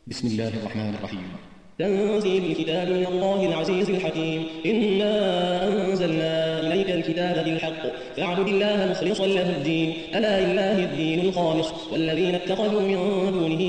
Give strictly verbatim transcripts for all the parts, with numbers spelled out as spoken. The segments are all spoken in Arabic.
بسم الله الرحمن الرحيم. تنزيل الكتاب من الله العزيز الحكيم. إنا أنزلنا إليك الكتاب بالحق فاعبد الله مخلصا له الدين ألا لله الدين الخالص والذين اتخذوا من دونه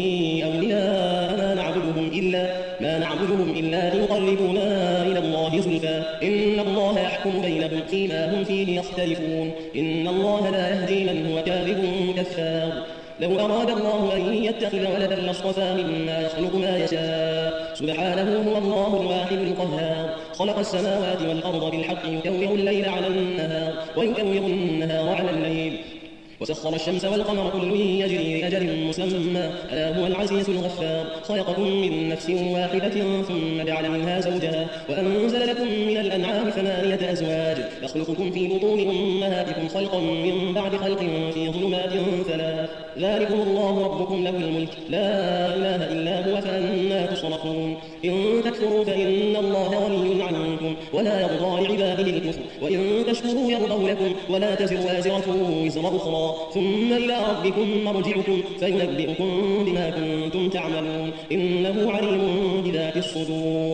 أولياء ما نعبدهم إلا ما نعبدهم إلا ليقربونا إلى الله زلفى إن الله يحكم بينهم فيما هم فيه يختلفون إن الله لا يهدي من هو كاذب كفار. لو أراد الله أن يتخذ ولدا لاصطفى مما يخلق ما يشاء سبحانه هو الله الواحد القهار خلق السماوات والأرض بالحق يكور الليل على النهار ويكور النهار على الليل وسخر الشمس والقمر كل يجري لأجل مسمى ألا هو العزيز الغفار. خلقكم من نفس واحدة ثم جعل منها زوجها وأنزل لكم من الأنعام ثمانية أزواج يخلقكم في بطون أمهاتكم خلقا من بعد خلق في ظلمات ثلاث ذلكم الله ربكم له الملك لا إله إلا هو فأنا تصرفون. إن تكفروا فإن الله غني عنكم ولا يرضى لعباده الكفر وإن تشكروا يرضوا لكم ولا تزر وازرة وزر أخرى ثم إلى ربكم مرجعكم فينبئكم بما كنتم تعملون إنه عليم بذات الصدور.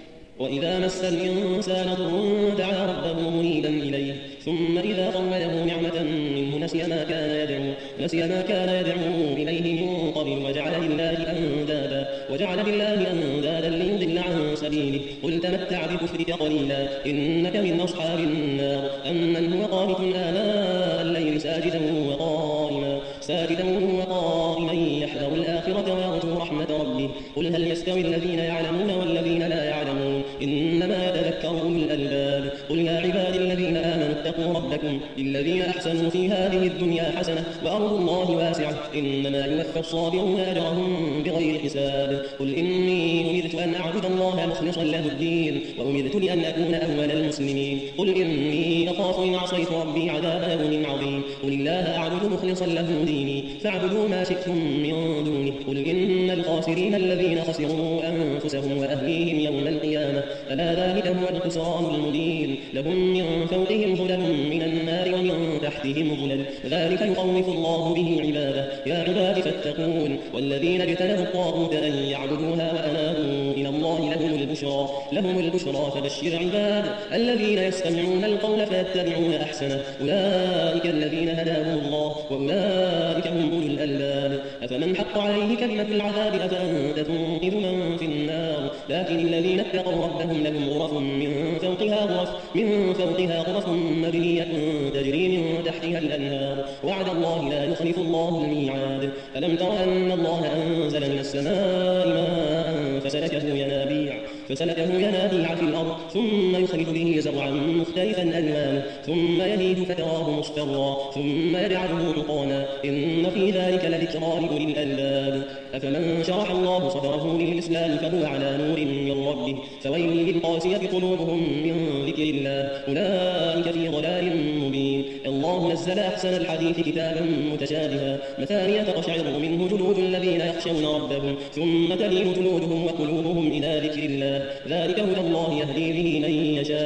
وإذا مس الإنسان ضر دعا ربه منيبا إليه ثم إذا طوله نعمة منه نسي ما كان يدعو نسي ما كان يدعو إليه من قبل وجعل لله أندادا وجعل لله أندادا ليضل عن سبيله قل تمتع بكفرك قليلا إنك من أصحاب النار أمن هو قانت آناء الليل ساجدا وقائما ساجدا وقائما يحذر الآخرة ويرجو رحمة ربه قل هل يستوي الذين يعلمون والذين لا يعلمون إنما يتذكر أولو الألباب قل يا عبادي الذين آمنوا اتقوا ربكم للذين أحسنوا في هذه الدنيا حسنة وأرض الله واسعة إنما يوفى الصابرون أجرهم بغير حساب قل إني أمرت أن أعبد الله مخلصا له الدين وأمرت لأن أكون أول المسلمين قل إني أخاف إن عصيت ربي عذاب يوم عظيم قل الله أعبد مخلصا له ديني فاعبدوا ما شئتم من دونه قل إن الخاسرين الذين خسروا أنفسهم وأهليهم يوم القيامة ألا ذلك هو الخسران المبين لهم من فوقهم ظلل من النار ومن تحتهم ظلل ذلك يخوف الله به عباده يا عباد فاتقون والذين اجتنبوا الطاغوت أن يعبدوها وأنابوا إلى الله لهم البشرى لهم البشرى فبشر عباد الذين يستمعون القول فيتبعون أحسنه أولئك الذين هداهم الله وأولئك هم أولو الألباب أفمن حق عليه كلمة العذاب أفأنت تنقذ من في النار لكن الذين اتقوا ربهم لهم غرف من فوقها غرف من فوقها غرف مبنية تجري من تحتها الأنهار وعد الله لا يخلف الله الميعاد ألم تر أن الله أنزل من السماء ماء فسلكه ينابيع فسلكه ينابيع في الأرض ثم يخرج به زرعا مختلفا ألوانه ثم يهيج فتراه مصفرا ثم يجعله حطاما إن في ذلك لذكرى لأولي الألباب أفمن شرح الله صدره للإسلام فهو على نور من ربه فويل للقاسية قلوبهم من ذكر الله أولئك في ضلال مبين الله نزل أحسن الحديث كتابا متشابها مثانية تقشعر منه جلود الذين يخشون ربهم ثم تلين جلودهم وقلوبهم إلى ذكر الله ذلك هدى الله يهدي به من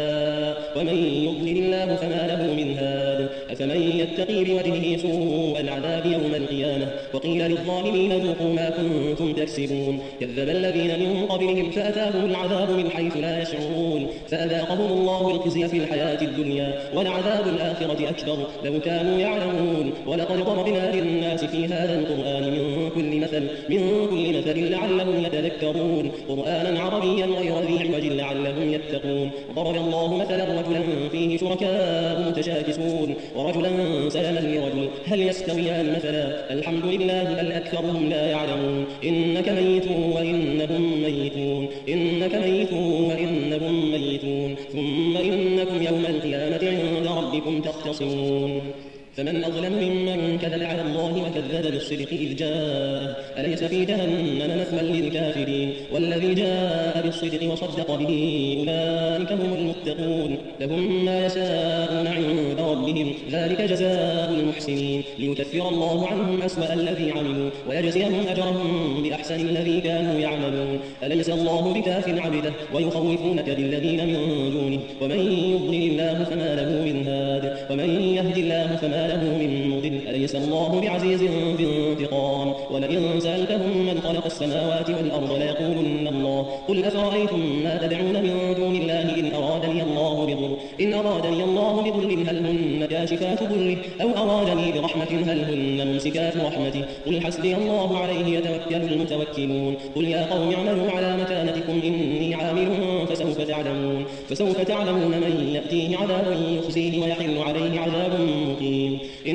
يشاء ومن يضلل الله فما له من هاد أفمن يتقي بوجهه سوء العذاب يوم القيامة وقيل للظالمين ذوقوا ما كنتم تكسبون كذب الذين من قبلهم فأتاهم العذاب من حيث لا يشعرون فأذاقهم الله الخزي في الحياة الدنيا ولعذاب الآخرة أكبر لو كانوا يعلمون ولقد ضربنا للناس في هذا القرآن من كل مثل من كل مثل لعلهم يتذكرون قرآنا عربيا غير ذي عوج لعلهم يتقون ضرب الله مثلا رجلا فيه شركاء متشاكسون ورجلا سلما لرجل هل يستويان مثلا الحمد لله بل أكثرهم لا يعلمون إنك ميت وإنهم ميتون إنك ميت وإنهم ميتون ثم إنكم يوم القيامة عند ربكم تختصمون فمن أظلم ممن كذب على الله وكذب بالصدق إذ جاء أليس في جهنم مثوى للكافرين والذي جاء بالصدق وصدق به أولئك هم المتقون لهم ما يشاءون عند ربهم ذلك جزاء المحسنين ليكفر الله عنهم أسوأ الذي عملوا ويجزيهم أجرهم بأحسن الذي كانوا يعملون أليس الله بكاف عبده ويخوفونك بالذين من دونه ومن يضلل الله فما له من هاد ومن يهد الله فما له من مضل أليس الله بعزيز ذي انتقام ولئن سألتهم من خلق السماوات والأرض ليقولن الله قل أفرأيتم ما تدعون من دون الله إن أرادني الله بضر إن أرادني الله بضر هل هن كاشفات ضره أو أرادني برحمة هل هن ممسكات رحمته قل حسبي الله عليه يتوكل المتوكلون قل يا قوم اعملوا على مكانتكم إني عامل فسوف تعلمون فسوف تعلمون من يأتيه عذاب يخزيه ويحل عليه عذاب مقيم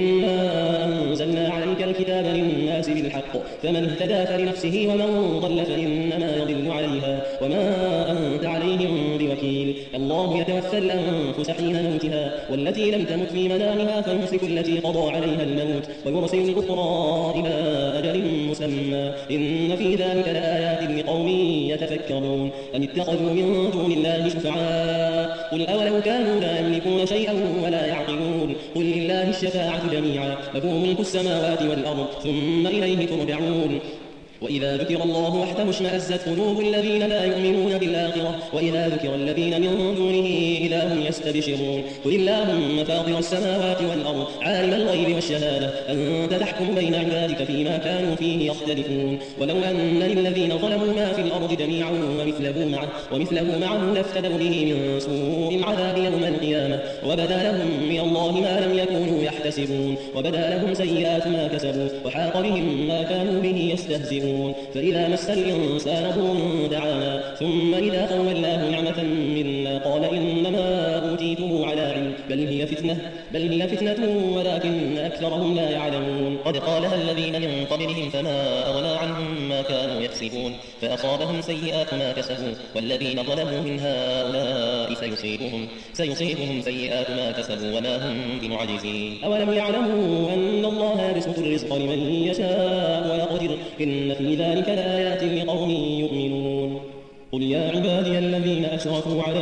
إنا أنزلنا عليك الكتاب للناس بالحق فمن اهتدى فلنفسه ومن ضل فإنما يضل عليها وما أنت عليهم بوكيل الله يتوفى الأنفس حين موتها والتي لم تمت في منامها فيمسك التي قضى عليها الموت ويرسل الأخرى إلى أجل مسمى إن في ذلك لآيات لقوم يتفكرون أم اتخذوا من دون الله شفعاء قل أولو كانوا لا يملكون شيئا ولا يعقلون قل لله الشفاعة جميعا له ملك السماوات والأرض ثم إليه ترجعون وإذا ذكر الله وحده اشمأزت قلوب الذين لا يؤمنون بالآخرة وإذا ذكر الذين من دونه إذا هم يستبشرون قل اللهم فاطر السماوات والأرض عالم الغيب والشهادة أنت تحكم بين عبادك فيما كانوا فيه يختلفون ولو أن للذين ظلموا ما في الأرض جميعا ومثله معه, ومثله معه لافتدوا به من سوء العذاب يوم القيامة وبدا لهم من الله ما لم يكونوا يحتسبون وبدا لهم سيئات ما كسبوا وحاق بهم ما كانوا به يستهزئون فإذا مس الإنسان ضر دعانا ثم إذا خولناه نعمة منا قال إنما أوتيته على علم بل هي فتنة بل هي فتنة ولكن أكثرهم لا يعلمون قد قالها الذين من قبلهم فما أغنى عنهم ما كانوا يكسبون فأصابهم سيئات ما كسبوا والذين ظلموا من هؤلاء سيصيبهم سيصيبهم سيئات ما كسبوا وما هم بمعجزين أولم يعلموا أن الله يبسط الرزق لمن يشاء ويقدر إن في ذلك لآيات لقوم يؤمنون قل يا عبادي الذين أسرفوا على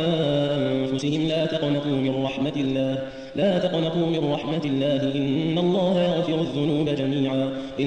أنفسهم لا تقنطوا من رحمة الله لا تقنطوا من رحمة الله إن الله يغفر الذنوب جميعا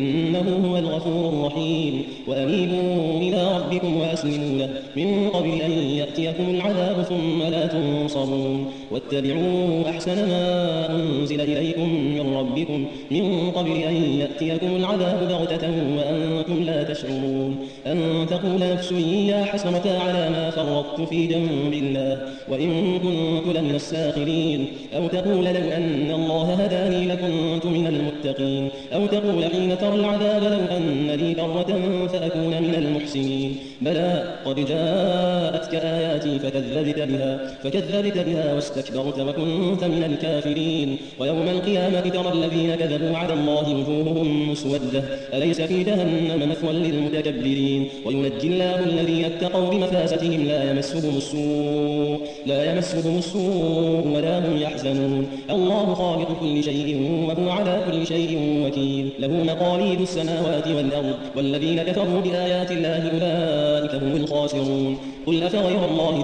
إنه هو الغفور الرحيم وأنيبوا إلى ربكم وأسلموا له من قبل أن يأتيكم العذاب ثم لا تنصرون واتبعوا أحسن ما أنزل إليكم من ربكم من قبل أن يأتيكم العذاب بغتة وأنتم لا تشعرون أن تقول نفس يا حسرة على ما فرطت في جنب الله وإن كنت لمن الساخرين أو تقول لو أن الله هداني لكنت من المتقين أو تقول حين ترى العذاب لو أن لي كرة فأكون من المحسنين بلى قد جاءتك آياتي فكذبت بها فكذبت بها واستكبرت وكنت من الكافرين ويوم القيامة ترى الذين كذبوا على الله وجوههم مسودة أليس في جهنم مثوى للمتكبرين وينجي الله الذين اتقوا بمفازتهم لا يمسهم السوء لا يمسهم السوء ولا هم يحزنون الله خالق كل شيء وهو على كل شيء وكيل له مقاليد السماوات والأرض والذين كفروا بآيات الله أولئك هم الخاسرون قل أفغير الله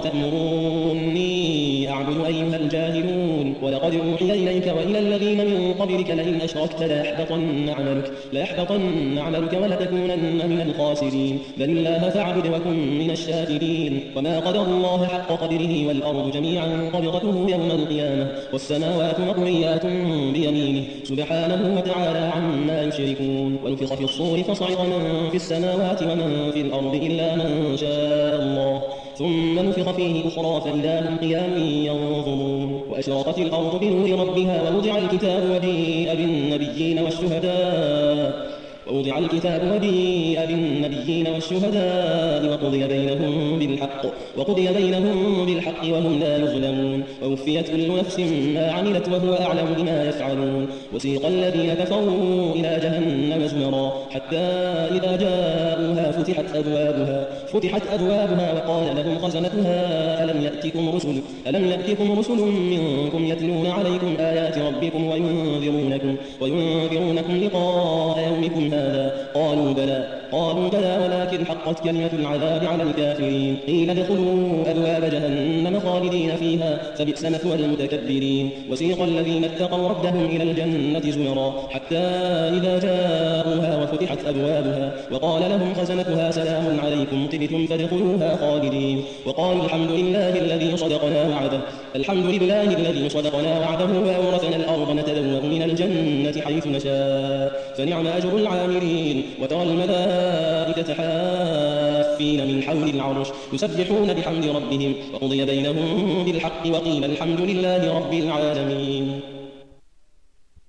تأمروني أعبد أيها الجاهلون ولقد أوحي إليك وإلى الذين من قبلك لئن أشركت ليحبطن عملك ليحبطن عملك ولتكونن من الخاسرين بل الله فاعبد وكن من الشاكرين وما قدر الله حق قدره والأرض جميعا قبضته يوم القيامة والسماوات مطويات بيمينه سبحانه وتعالى عما يشركون ونفخ في الصور فصعق من في السماوات ومن في الأرض إلا من شاء الله ثم نفخ فيه أخرى فإذا هم قيام ينظرون وأشرقت الأرض بنور ربها ووضع الكتاب وجيء بالنبيين والشهداء ووضع الكتاب وجيء بالنبيين والشهداء وقضي بينهم بالحق وقضي بينهم بالحق وهم لا يظلمون ووفيت كل نفس ما عملت وهو أعلم بما يفعلون وسيق الذين كفروا إلى جهنم زمرا حتى إذا جاءوها فتحت أبوابها فتحت أبوابها وقال لهم خزنتها ألم يأتكم رسل ألم يأتكم رسل منكم يتلون عليكم آيات ربكم وينذرونكم وينذرونكم لقاء يومكم هذا قالوا بلى قالوا بلى ولكن حقت كلمة العذاب على الكافرين قيل ادخلوا أبواب جهنم خالدين فيها فبئس مثوى المتكبرين وسيق الذين اتقوا ربهم إلى الجنة زمرا حتى إذا جاءوها وفتحت أبوابها وقال لهم خزنتها سلام عليكم طبتم فادخلوها خالدين وقالوا الحمد لله الذي صدقنا وعده الحمد لله الذي صدقنا وعده وأورثنا الأرض نتبوأ من الجنة حيث نشاء فنعم أجر العاملين وترى الملائكة حافين من حول العرش يسبحون بحمد ربهم وقضي بينهم بالحق وقيل الحمد لله رب العالمين.